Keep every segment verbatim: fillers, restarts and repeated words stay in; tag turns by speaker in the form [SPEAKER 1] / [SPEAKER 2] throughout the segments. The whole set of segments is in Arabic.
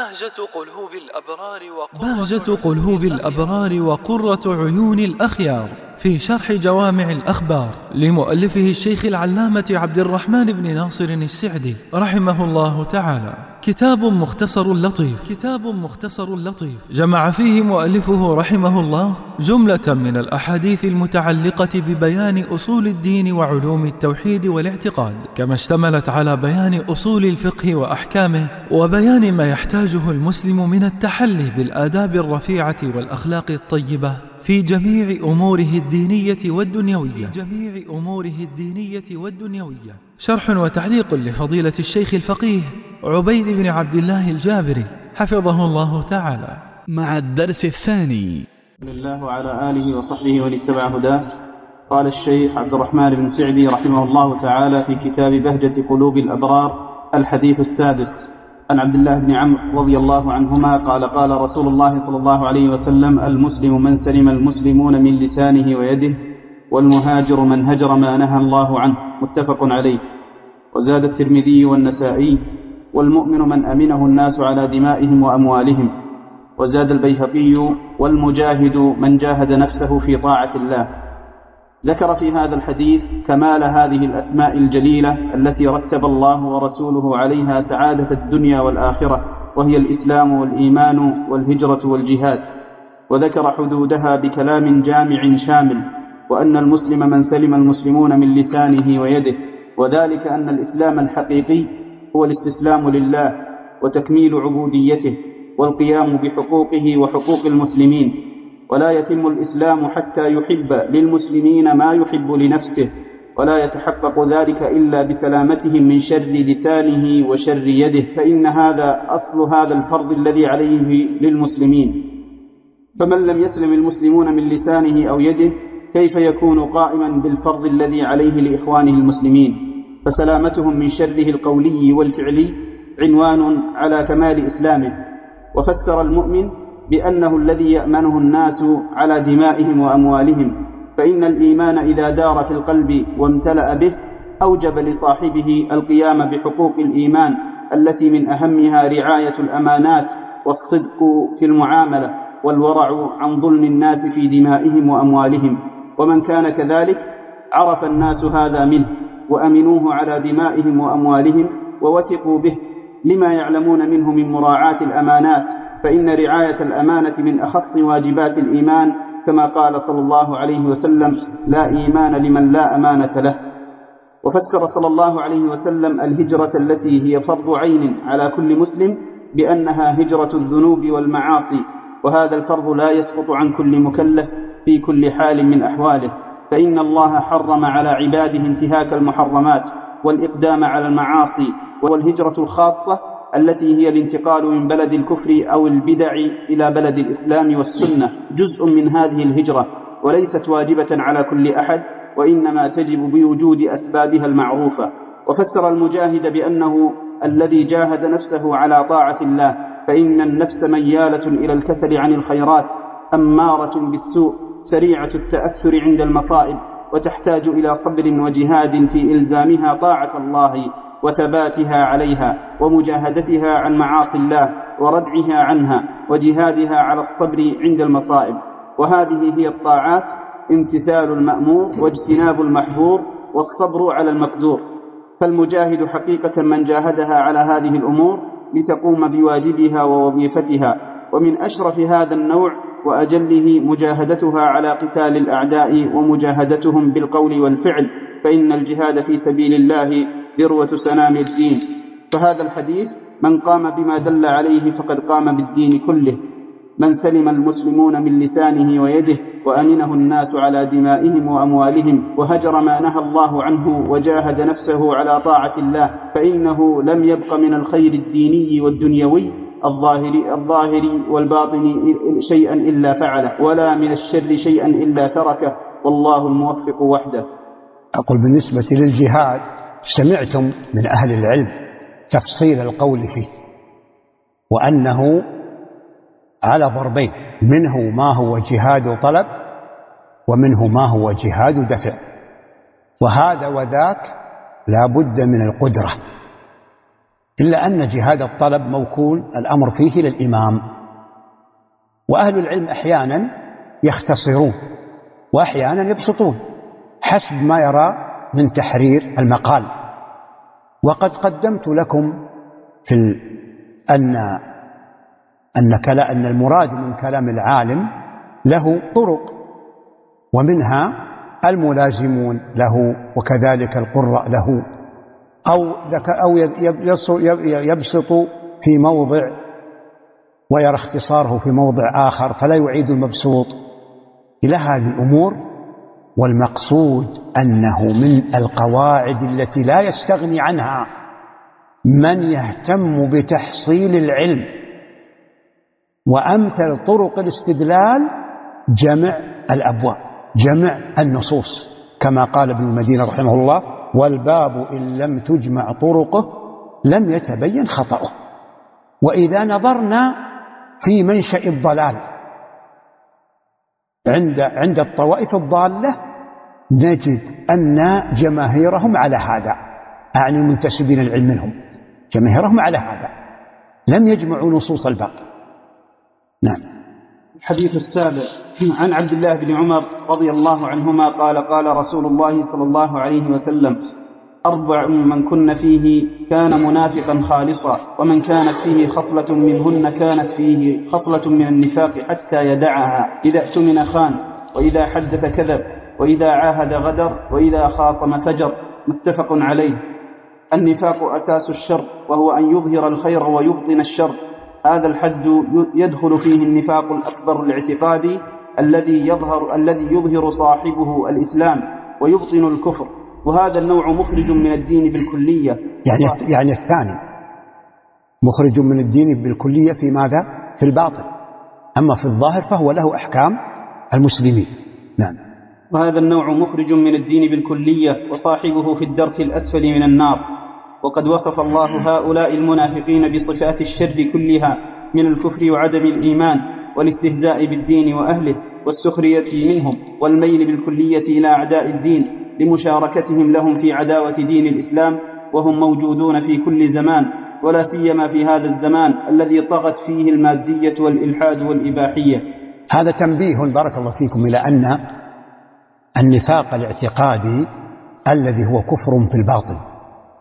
[SPEAKER 1] بهجة قلوب الأبرار بهجة قلوب الأبرار وقرة عيون الأخيار في شرح جوامع الأخبار لمؤلفه الشيخ العلامة عبد الرحمن بن ناصر السعدي رحمه الله تعالى. كتاب مختصر لطيف كتاب مختصر لطيف جمع فيه مؤلفه رحمه الله جملة من الأحاديث المتعلقة ببيان أصول الدين وعلوم التوحيد والاعتقاد، كما اشتملت على بيان أصول الفقه وأحكامه وبيان ما يحتاجه المسلم من التحلي بالآداب الرفيعة والأخلاق الطيبة في جميع أموره الدينية والدنيوية في جميع أموره الدينية والدنيوية. شرح وتعليق لفضيلة الشيخ الفقيه عبيد بن عبد الله الجابري حفظه الله تعالى، مع الدرس الثاني.
[SPEAKER 2] بسم الله وعلى آله وصحبه ومن اتبع هداه. قال الشيخ عبد الرحمن بن سعدي رحمه الله تعالى في كتاب بهجة قلوب الأبرار الحديث السادس عن عبد الله بن عمرو رضي الله عنهما قال قال رسول الله صلى الله عليه وسلم: المسلم من سلم المسلمون من لسانه ويده، والمهاجر من هجر ما نهى الله عنه، متفق عليه. وزاد الترمذي والنسائي: والمؤمن من أمنه الناس على دمائهم وأموالهم. وزاد البيهقي: والمجاهد من جاهد نفسه في طاعة الله. ذكر في هذا الحديث كمال هذه الأسماء الجليلة التي رتب الله ورسوله عليها سعادة الدنيا والآخرة، وهي الإسلام والإيمان والهجرة والجهاد، وذكر حدودها بكلام جامع شامل، وأن المسلم من سلم المسلمون من لسانه ويده، وذلك أن الإسلام الحقيقي هو الاستسلام لله وتكميل عبوديته والقيام بحقوقه وحقوق المسلمين، ولا يتم الإسلام حتى يحب للمسلمين ما يحب لنفسه، ولا يتحقق ذلك إلا بسلامتهم من شر لسانه وشر يده، فإن هذا أصل هذا الفرض الذي عليه للمسلمين. فمن لم يسلم المسلمون من لسانه أو يده كيف يكون قائما بالفرض الذي عليه لإخوانه المسلمين؟ فسلامتهم من شره القولي والفعلي عنوان على كمال إسلامه. وفسر المؤمن بأنه الذي يأمنه الناس على دمائهم وأموالهم، فإن الإيمان إذا دار في القلب وامتلأ به أوجب لصاحبه القيام بحقوق الإيمان التي من أهمها رعاية الأمانات والصدق في المعاملة والورع عن ظلم الناس في دمائهم وأموالهم. ومن كان كذلك عرف الناس هذا منه وأمنوه على دمائهم وأموالهم ووثقوا به لما يعلمون منه من مراعاة الأمانات، فإن رعاية الأمانة من أخص واجبات الإيمان، كما قال صلى الله عليه وسلم: لا إيمان لمن لا أمانة له. وفسر صلى الله عليه وسلم الهجرة التي هي فرض عين على كل مسلم بأنها هجرة الذنوب والمعاصي، وهذا الفرض لا يسقط عن كل مكلف في كل حال من أحواله، فإن الله حرم على عباده انتهاك المحرمات والإقدام على المعاصي. والهجرة الخاصة التي هي الانتقال من بلد الكفر أو البدع إلى بلد الإسلام والسنة جزء من هذه الهجرة، وليست واجبة على كل أحد، وإنما تجب بوجود أسبابها المعروفة. وفسر المجاهد بأنه الذي جاهد نفسه على طاعة الله، فإن النفس ميالة إلى الكسل عن الخيرات، أمارة بالسوء، سريعة التأثر عند المصائب، وتحتاج إلى صبر وجهاد في إلزامها طاعة الله وثباتها عليها، ومجاهدتها عن معاصي الله وردعها عنها، وجهادها على الصبر عند المصائب. وهذه هي الطاعات: امتثال المأمور واجتناب المحظور والصبر على المقدور. فالمجاهد حقيقة من جاهدها على هذه الأمور لتقوم بواجبها ووظيفتها. ومن أشرف هذا النوع وأجله مجاهدتها على قتال الأعداء ومجاهدتهم بالقول والفعل، فإن الجهاد في سبيل الله ذروة سنام الدين. فهذا الحديث من قام بما دل عليه فقد قام بالدين كله. من سلم المسلمون من لسانه ويده، وأمنه الناس على دمائهم وأموالهم، وهجر ما نهى الله عنه، وجاهد نفسه على طاعة الله، فإنه لم يبق من الخير الديني والدنيوي الظاهري الظاهري والباطني شيئا إلا فعله، ولا من الشر شيئا إلا تركه، والله الموفق وحده.
[SPEAKER 3] أقول بالنسبة للجهاد، سمعتم من أهل العلم تفصيل القول فيه، وأنه على ضربين: منه ما هو جهاد طلب، ومنه ما هو جهاد دفع، وهذا وذاك لا بد من القدرة. إلا أن جهاد الطلب موكول الأمر فيه للإمام، وأهل العلم أحيانا يختصرون وأحيانا يبسطون حسب ما يرى من تحرير المقال. وقد قدمت لكم في أن أن كلا أن المراد من كلام العالم له طرق، ومنها الملازمون له وكذلك القراء له، أو أو يبسط في موضع ويرى اختصاره في موضع آخر فلا يعيد المبسوط إلى هذه الأمور. والمقصود أنه من القواعد التي لا يستغني عنها من يهتم بتحصيل العلم، وأمثل طرق الاستدلال جمع الأبواب، جمع النصوص، كما قال ابن المدينة رحمه الله: والباب إن لم تجمع طرقه لم يتبين خطأه. وإذا نظرنا في منشأ الضلال عند عند الطوائف الضالة نجد أن جماهيرهم على هذا، أعني المنتسبين العلم منهم، جماهيرهم على هذا، لم يجمعوا نصوص الباب. نعم.
[SPEAKER 2] الحديث السابع عن عبد الله بن عمر رضي الله عنهما قال: قال رسول الله صلى الله عليه وسلم: أربع من كن فيه كان منافقا خالصا، ومن كانت فيه خصلة منهن كانت فيه خصلة من النفاق حتى يدعها: إذا اؤتمن خان، وإذا حدث كذب، وإذا عاهد غدر، وإذا خاصم فجر. متفق عليه. النفاق أساس الشر، وهو أن يظهر الخير ويبطن الشر. هذا الحد يدخل فيه النفاق الأكبر الاعتقادي الذي يظهر الذي يظهر صاحبه الإسلام ويبطن الكفر، وهذا النوع مخرج من الدين بالكلية.
[SPEAKER 3] يعني يعني الثاني مخرج من الدين بالكلية في ماذا؟ في الباطن، أما في الظاهر فهو له أحكام المسلمين. نعم.
[SPEAKER 2] وهذا النوع مخرج من الدين بالكلية، وصاحبه في الدرك الأسفل من النار. وقد وصف الله هؤلاء المنافقين بصفات الشر كلها من الكفر وعدم الإيمان والاستهزاء بالدين وأهله والسخرية منهم والميل بالكلية إلى أعداء الدين لمشاركتهم لهم في عداوة دين الإسلام، وهم موجودون في كل زمان، ولا سيما في هذا الزمان الذي طغت فيه المادية والإلحاد والإباحية.
[SPEAKER 3] هذا تنبيه بارك الله فيكم إلى أن النفاق الاعتقادي الذي هو كفر في الباطن،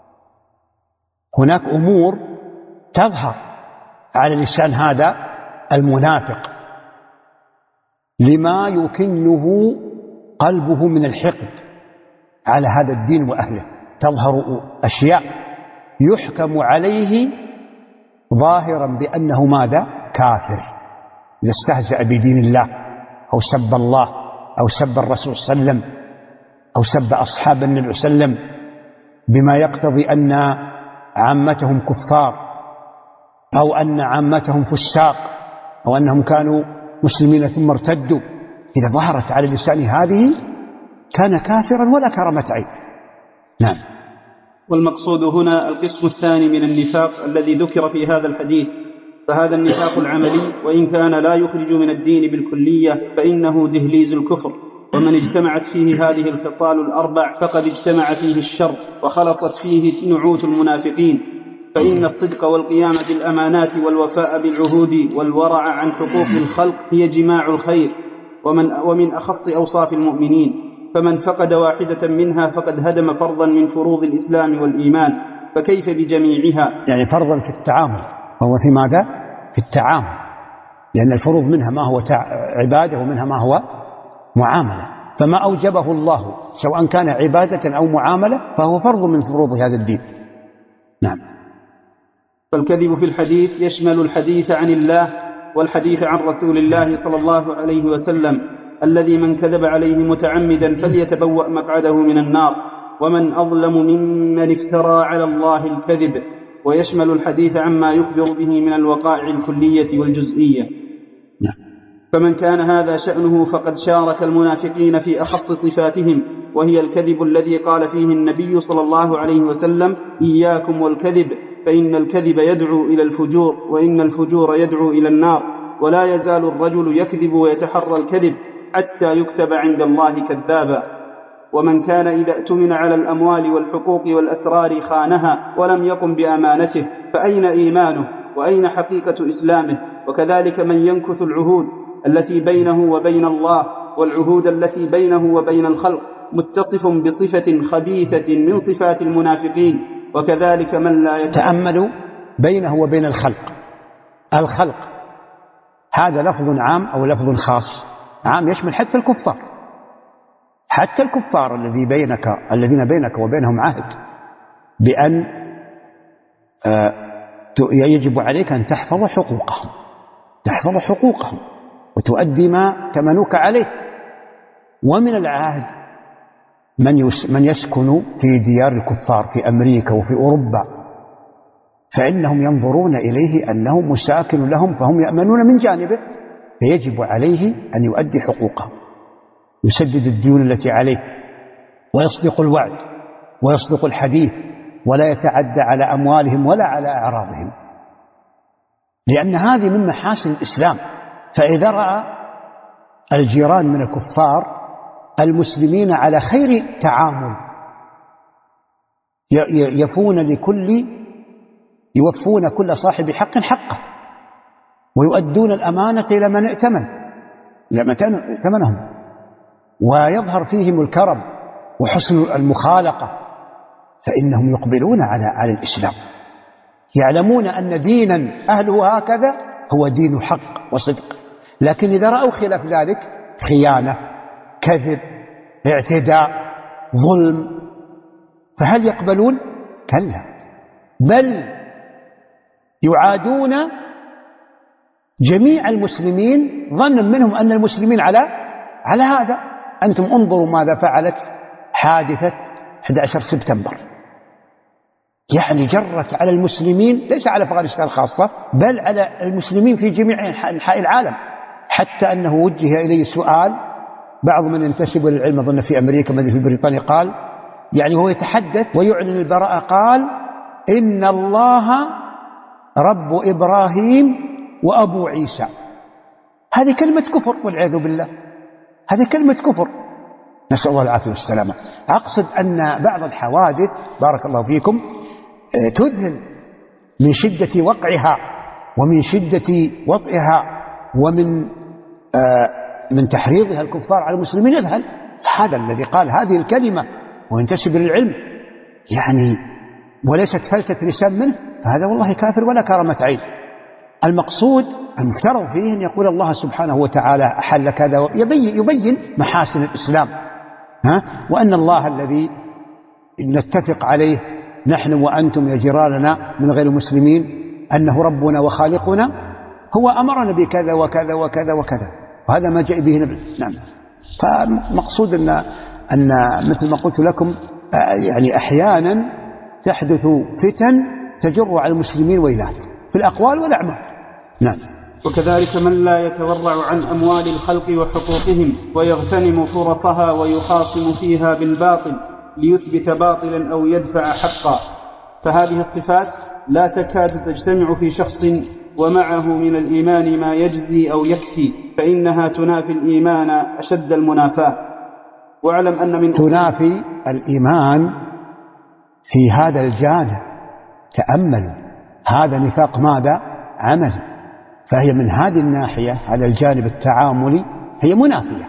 [SPEAKER 3] هناك أمور تظهر على لسان هذا المنافق لما يكنه قلبه من الحقد على هذا الدين وأهله، تظهر أشياء يحكم عليه ظاهرا بأنه ماذا؟ كافر، إذا استهزأ بدين الله أو سب الله أو سب الرسول صلى الله عليه وسلم أو سب أصحاب النبي صلى الله عليه وسلم بما يقتضي أن عامتهم كفار أو أن عامتهم فساق أو أنهم كانوا مسلمين ثم ارتدوا، إذا ظهرت على لسان هذه كان كافرا ولا كرامة عين. نعم.
[SPEAKER 2] والمقصود هنا القسم الثاني من النفاق الذي ذكر في هذا الحديث، فهذا النفاق العملي وإن كان لا يخرج من الدين بالكلية فإنه دهليز الكفر، ومن اجتمعت فيه هذه الخصال الأربع فقد اجتمع فيه الشر وخلصت فيه نعوت المنافقين. فإن الصدق والقيام بالأمانات والوفاء بالعهود والورع عن حقوق الخلق هي جماع الخير، ومن, ومن أخص أوصاف المؤمنين، فمن فقد واحدة منها فقد هدم فرضا من فروض الإسلام والإيمان، فكيف بجميعها؟
[SPEAKER 3] يعني فرضا في التعامل، فهو في ماذا؟ في التعامل، لأن الفروض منها ما هو عبادة ومنها ما هو معاملة، فما أوجبه الله سواء كان عبادة أو معاملة فهو فرض من فروض هذا الدين. نعم.
[SPEAKER 2] فالكذب في الحديث يشمل الحديث عن الله والحديث عن رسول الله صلى الله عليه وسلم، الذي من كذب عليه متعمدا فليتبوأ مقعده من النار، ومن أظلم ممن افترى على الله الكذب. ويشمل الحديث عما يخبر به من الوقائع الكلية والجزئية.
[SPEAKER 3] نعم.
[SPEAKER 2] فمن كان هذا شأنه فقد شارك المنافقين في أخص صفاتهم، وهي الكذب الذي قال فيه النبي صلى الله عليه وسلم: إياكم والكذب فإن الكذب يدعو إلى الفجور، وإن الفجور يدعو إلى النار، ولا يزال الرجل يكذب ويتحرى الكذب حتى يكتب عند الله كذابا. ومن كان إذا اؤتمن على الأموال والحقوق والأسرار خانها ولم يقم بأمانته فأين إيمانه وأين حقيقة إسلامه؟ وكذلك من ينكث العهود التي بينه وبين الله والعهود التي بينه وبين الخلق متصف بصفة خبيثة من صفات المنافقين. وكذلك من لا يتأمل
[SPEAKER 3] تأملوا بينه وبين الخلق. الخلق هذا لفظ عام أو لفظ خاص؟ عام، يشمل حتى الكفار، حتى الكفار الذي بينك الذين بينك وبينهم عهد بأن يجب عليك أن تحفظ حقوقهم، تحفظ حقوقهم وتؤدي ما تمنوك عليه. ومن العهد من من يسكن في ديار الكفار في أمريكا وفي أوروبا، فإنهم ينظرون إليه أنه مساكن لهم فهم يأمنون من جانبه، فيجب عليه أن يؤدي حقوقه، يسدد الديون التي عليه، ويصدق الوعد ويصدق الحديث، ولا يتعدى على أموالهم ولا على أعراضهم، لأن هذه من محاسن الإسلام. فإذا رأى الجيران من الكفار المسلمين على خير تعامل، يفون لكل يوفون كل صاحب حق حقه، ويؤدون الأمانة إلى من ائتمن لمن ائتمنهم، ويظهر فيهم الكرم وحسن المخالقة، فإنهم يقبلون على على الإسلام، يعلمون أن دينا أهله هكذا هو دين حق وصدق. لكن إذا رأوا خلاف ذلك، خيانة، كذب، اعتداء، ظلم، فهل يقبلون؟ كلا، بل يعادون جميع المسلمين ظنا منهم أن المسلمين على على هذا. أنتم انظروا ماذا فعلت حادثة أحد عشر سبتمبر، يعني جرت على المسلمين، ليس على أفغانستان خاصة، بل على المسلمين في جميع أنحاء العالم، حتى أنه وجه إليه سؤال بعض من ينتسب للعلم، أظن في أمريكا ما في بريطانيا، قال يعني هو يتحدث ويعلن البراءة، قال إن الله رب إبراهيم وأبو عيسى. هذه كلمة كفر والعياذ بالله، هذه كلمة كفر، نسأل الله العافية والسلامة. أقصد أن بعض الحوادث بارك الله فيكم تذهل من شدة وقعها ومن شدة وطئها ومن من تحريضها الكفار على المسلمين، يذهل هذا الذي قال هذه الكلمة وينتسب للعلم يعني وليست فلتة لسان منه، فهذا والله كافر ولا كرامة عين. المقصود المفترض فيه أن يقول الله سبحانه وتعالى أحل كذا، يبين, يبين محاسن الإسلام، ها؟ وأن الله الذي نتفق عليه نحن وأنتم يا جيراننا من غير المسلمين أنه ربنا وخالقنا، هو أمرنا بكذا وكذا وكذا وكذا، وهذا ما جاء به نبي. نعم. فمقصود أن أن مثل ما قلت لكم يعني أحيانا تحدث فتن تجر على المسلمين ويلات في الأقوال والأعمال. نعم.
[SPEAKER 2] وكذلك من لا يتورع عن أموال الخلق وحقوقهم ويغتنم فرصها ويخاصم فيها بالباطل ليثبت باطلا أو يدفع حقا، فهذه الصفات لا تكاد تجتمع في شخص ومعه من الإيمان ما يجزي أو يكفي، فإنها تنافي الإيمان أشد المنافاة. واعلم أن من
[SPEAKER 3] تنافي الإيمان في هذا الجانب. تأملوا، هذا نفاق ماذا؟ عملي، فهي من هذه الناحية هذا الجانب التعاملي هي منافية،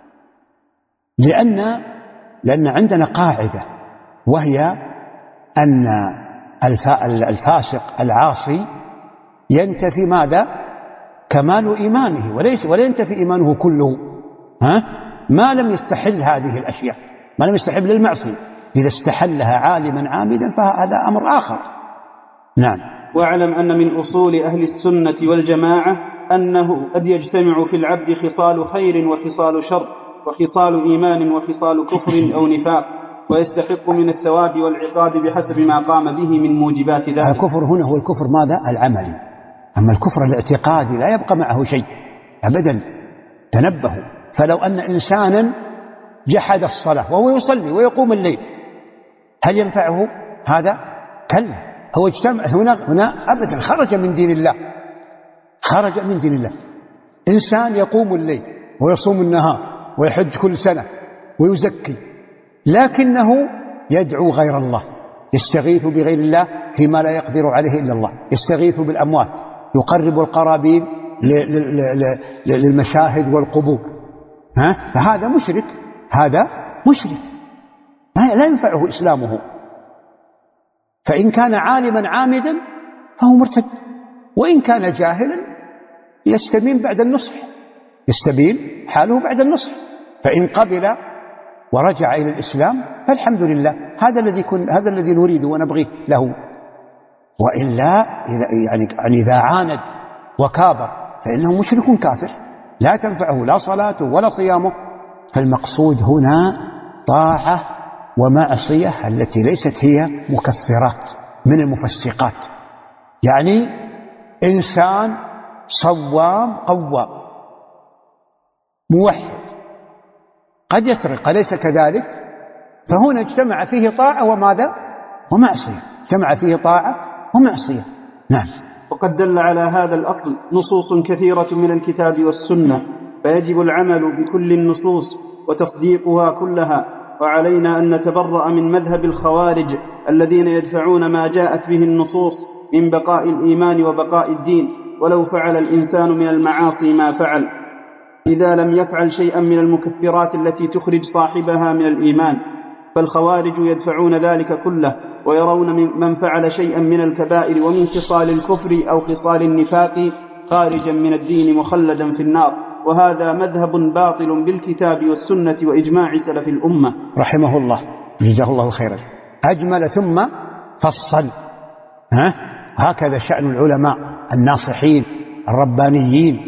[SPEAKER 3] لأن لأن عندنا قاعدة وهي أن الفاسق العاصي ينتفي ماذا؟ كمال إيمانه، وليس ولا ينتفي إيمانه كله، ها؟ ما لم يستحل هذه الأشياء، ما لم يستحل للمعصية. إذا استحلها عالما عامدا فهذا أمر آخر. نعم.
[SPEAKER 2] واعلم أن من أصول أهل السنة والجماعة أنه قد يجتمع في العبد خصال خير وخصال شر، وخصال إيمان وخصال كفر أو نفاق، ويستحق من الثواب والعقاب بحسب ما قام به من موجبات ذلك.
[SPEAKER 3] الكفر هنا هو الكفر ماذا؟ العملي. أما الكفر الاعتقادي لا يبقى معه شيء أبدا. تنبهوا، فلو أن إنسانا جحد الصلاة وهو يصلي ويقوم الليل، هل ينفعه هذا؟ كلا، هو اجتمع هنا هنا أبدا، خرج من دين الله، خرج من دين الله. إنسان يقوم الليل ويصوم النهار ويحج كل سنة ويزكي لكنه يدعو غير الله، يستغيث بغير الله فيما لا يقدر عليه إلا الله، يستغيث بالأموات، يقرب القرابين للمشاهد والقبور، ها؟ فهذا مشرك، هذا مشرك لا ينفعه إسلامه. فإن كان عالما عامدا فهو مرتد، وإن كان جاهلا يستبين بعد النصح، يستبين حاله بعد النصح. فإن قبل ورجع إلى الإسلام فالحمد لله، هذا الذي كن هذا الذي نريد ونبغيه له. وإلا يعني يعني إذا عاند وكابر فإنه مشرك كافر لا تنفعه لا صلاته ولا صيامه. فالمقصود هنا طاعة ومعصية التي ليست هي مكفرات من المفسقات. يعني إنسان صوام قوام موحد قد يسرق أليس كذلك؟ فهنا اجتمع فيه طاعة وماذا؟ ومعصية، اجتمع فيه طاعة ومعصية. نعم.
[SPEAKER 2] وقد دل على هذا الأصل نصوص كثيرة من الكتاب والسنة، فيجب العمل بكل النصوص وتصديقها كلها. وعلينا أن نتبرأ من مذهب الخوارج الذين يدفعون ما جاءت به النصوص من بقاء الإيمان وبقاء الدين، ولو فعل الإنسان من المعاصي ما فعل، إذا لم يفعل شيئا من المكفرات التي تخرج صاحبها من الإيمان. فالخوارج يدفعون ذلك كله، ويرون من فعل شيئا من الكبائر ومن خصال الكفر أو خصال النفاق خارجا من الدين مخلدا في النار، وهذا مذهب باطل بالكتاب والسنة وإجماع سلف الأمة
[SPEAKER 3] رحمه الله جزاه الله خيرا. أجمل ثم فصل. ها؟ هكذا شأن العلماء الناصحين الربانيين،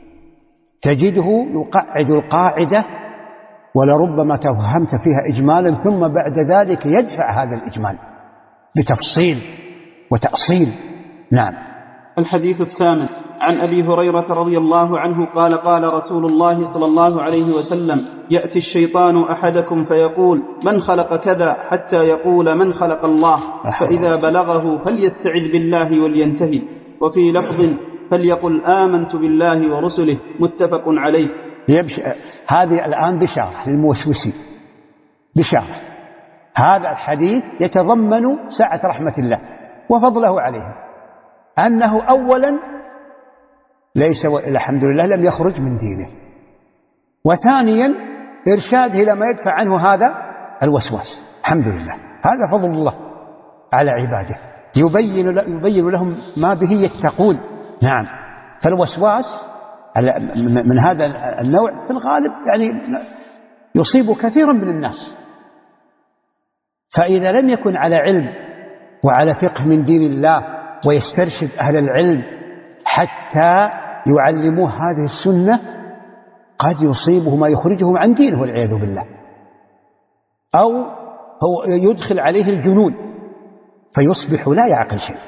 [SPEAKER 3] تجده يقعد القاعدة ولربما توهمت فيها إجمالا، ثم بعد ذلك يدفع هذا الإجمال بتفصيل وتأصيل. نعم.
[SPEAKER 2] الحديث الثامن عن أبي هريرة رضي الله عنه قال قال رسول الله صلى الله عليه وسلم: يأتي الشيطان أحدكم فيقول من خلق كذا حتى يقول من خلق الله، فإذا بلغه فليستعذ بالله ولينتهي. وفي لفظ فليقل آمنت بالله ورسله، متفق عليه.
[SPEAKER 3] يبش... هذه الآن بشارة للموسوسين، بشارة. هذا الحديث يتضمن سعة رحمة الله وفضله عليهم، أنه أولا ليس الحمد لله لم يخرج من دينه، وثانيا إرشاده إلى ما يدفع عنه هذا الوسواس. الحمد لله، هذا فضل الله على عباده، يبين يبين لهم ما به يتقون. نعم. فالوسواس من هذا النوع في الغالب يعني يصيب كثيرا من الناس، فإذا لم يكن على علم وعلى فقه من دين الله ويسترشد أهل العلم حتى يعلموه هذه السنة، قد يصيبه ما يخرجهم عن دينه والعياذ بالله، أو هو يدخل عليه الجنون فيصبح لا يعقل شيء.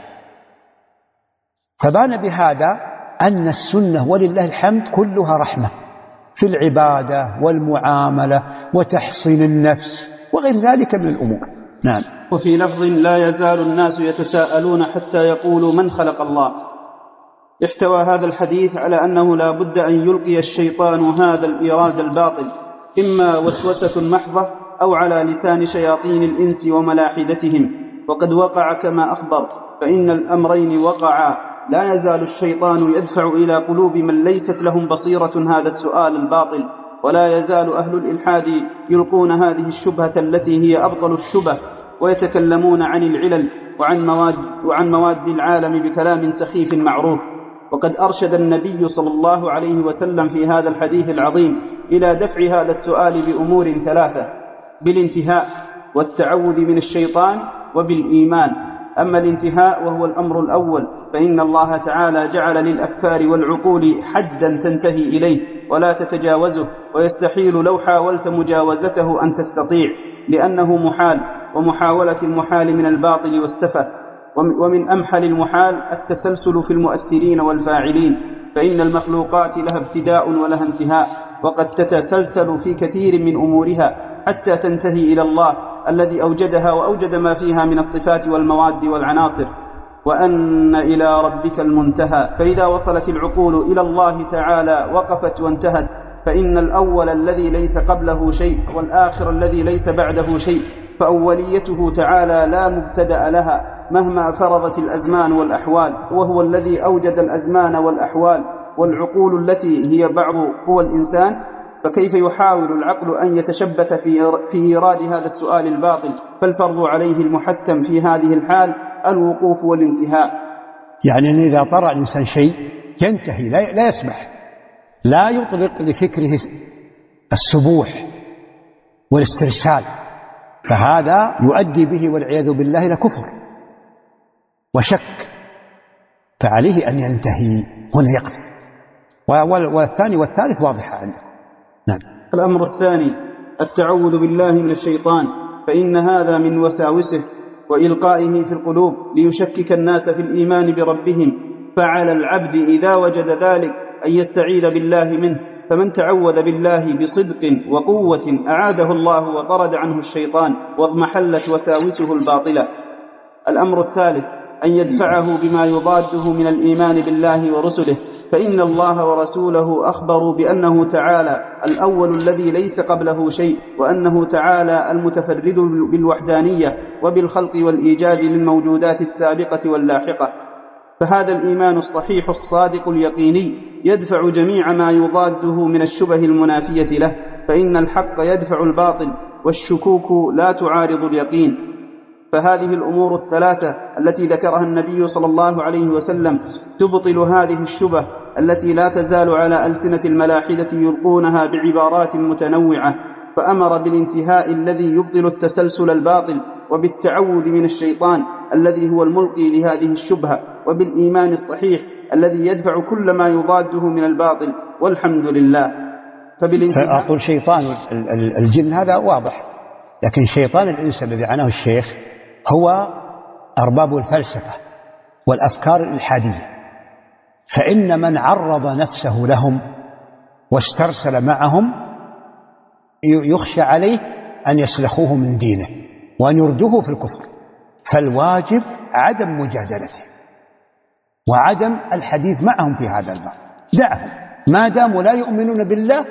[SPEAKER 3] فبان بهذا أن السنة ولله الحمد كلها رحمة في العبادة والمعاملة وتحصين النفس وغير ذلك من الأمور. نعم.
[SPEAKER 2] وفي لفظ لا يزال الناس يتساءلون حتى يقولوا من خلق الله. احتوى هذا الحديث على أنه لا بد أن يلقي الشيطان هذا الإيراد الباطل، إما وسوسة محضة أو على لسان شياطين الإنس وملاحدتهم، وقد وقع كما أخبر، فإن الأمرين وقعا. لا يزال الشيطان يدفع إلى قلوب من ليست لهم بصيرة هذا السؤال الباطل، ولا يزال أهل الإلحاد يلقون هذه الشبهة التي هي أبطل الشبه، ويتكلمون عن العلل وعن مواد, وعن مواد العالم بكلام سخيف معروف. وقد أرشد النبي صلى الله عليه وسلم في هذا الحديث العظيم إلى دفع هذا السؤال بأمور ثلاثة: بالانتهاء، والتعوذ من الشيطان، وبالإيمان. أما الانتهاء وهو الأمر الأول، فإن الله تعالى جعل للأفكار والعقول حدا تنتهي إليه ولا تتجاوزه، ويستحيل لو حاولت مجاوزته أن تستطيع، لأنه محال، ومحاولة المحال من الباطل والسفه. ومن أمحل المحال التسلسل في المؤثرين والفاعلين، فإن المخلوقات لها ابتداء ولها انتهاء، وقد تتسلسل في كثير من أمورها حتى تنتهي إلى الله الذي أوجدها وأوجد ما فيها من الصفات والمواد والعناصر. وأن إلى ربك المنتهى، فإذا وصلت العقول إلى الله تعالى وقفت وانتهت، فإن الأول الذي ليس قبله شيء والآخر الذي ليس بعده شيء، فأوليته تعالى لا مبتدأ لها مهما فرضت الأزمان والأحوال، وهو الذي أوجد الأزمان والأحوال والعقول التي هي بعض هو الإنسان. فكيف يحاول العقل أن يتشبث في إيراد هذا السؤال الباطل؟ فالفرض عليه المحتم في هذه الحال الوقوف والانتهاء.
[SPEAKER 3] يعني أن إذا طرأ الإنسان شيء ينتهي، لا يسمح، لا يطلق لفكره السبوح والاسترسال، فهذا يؤدي به والعياذ بالله إلى كفر وشك، فعليه أن ينتهي هنا يقف. والثاني والثالث واضحة عندكم. نعم.
[SPEAKER 2] الأمر الثاني التعوذ بالله من الشيطان، فإن هذا من وساوسه وإلقائه في القلوب ليشكك الناس في الإيمان بربهم، فعلى العبد إذا وجد ذلك أن يستعيذ بالله منه، فمن تعوذ بالله بصدق وقوة أعاذه الله وطرد عنه الشيطان واضمحلت وساوسه الباطلة. الأمر الثالث أن يدفعه بما يضاده من الإيمان بالله ورسله، فإن الله ورسوله أخبروا بأنه تعالى الأول الذي ليس قبله شيء، وأنه تعالى المتفرد بالوحدانية وبالخلق والإيجاد للموجودات السابقة واللاحقة. فهذا الإيمان الصحيح الصادق اليقيني يدفع جميع ما يضاده من الشبه المنافية له، فإن الحق يدفع الباطل والشكوك لا تعارض اليقين. فهذه الأمور الثلاثة التي ذكرها النبي صلى الله عليه وسلم تبطل هذه الشبه التي لا تزال على ألسنة الملاحدة يلقونها بعبارات متنوعة، فأمر بالانتهاء الذي يبطل التسلسل الباطل، وبالتعوذ من الشيطان الذي هو الملقي لهذه الشبهة، وبالإيمان الصحيح الذي يدفع كل ما يضاده من الباطل، والحمد لله.
[SPEAKER 3] فبالانتهاء أقول شيطان الجن هذا واضح، لكن شيطان الإنس الذي عناه الشيخ هو أرباب الفلسفة والأفكار الإلحادية، فإن من عرض نفسه لهم واسترسل معهم يخشى عليه أن يسلخوه من دينه وأن يردوه في الكفر، فالواجب عدم مجادلته وعدم الحديث معهم في هذا الباب، دعهم ما داموا لا يؤمنون بالله،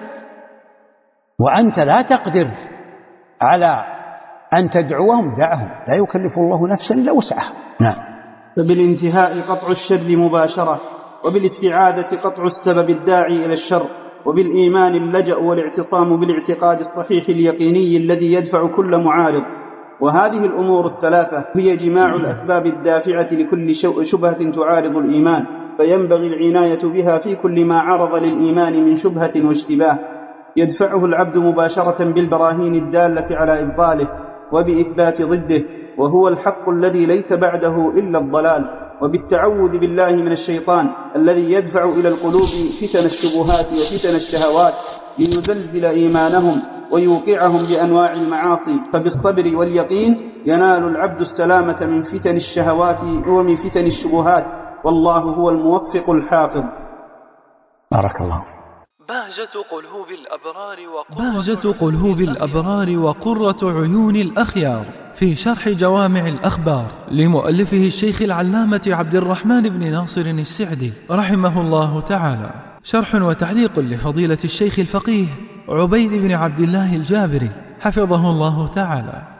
[SPEAKER 3] وأنت لا تقدر على أن تدعوهم، دعهم، لا يكلف الله نفسا إلا وسعها. نعم.
[SPEAKER 2] فبالانتهاء قطع الشر مباشرة، وبالاستعاذة قطع السبب الداعي إلى الشر، وبالإيمان اللجأ والاعتصام بالاعتقاد الصحيح اليقيني الذي يدفع كل معارض. وهذه الأمور الثلاثة هي جماع الأسباب الدافعة لكل شبهة تعارض الإيمان، فينبغي العناية بها في كل ما عرض للإيمان من شبهة واشتباه، يدفعه العبد مباشرة بالبراهين الدالة على إبطاله وبإثبات ضده، وهو الحق الذي ليس بعده إلا الضلال، وبالتعوذ بالله من الشيطان الذي يدفع إلى القلوب فتن الشبهات وفتن الشهوات ليزلزل إيمانهم ويوقعهم بأنواع المعاصي. فبالصبر واليقين ينال العبد السلامة من فتن الشهوات ومن فتن الشبهات، والله هو الموفق الحافظ.
[SPEAKER 3] بارك الله.
[SPEAKER 1] بهجة قلوب الأبرار بهجة قلوب الأبرار وقرة عيون الأخيار في شرح جوامع الأخبار لمؤلفه الشيخ العلامة عبد الرحمن بن ناصر السعدي رحمه الله تعالى، شرح وتعليق لفضيلة الشيخ الفقيه عبيد بن عبد الله الجابري حفظه الله تعالى.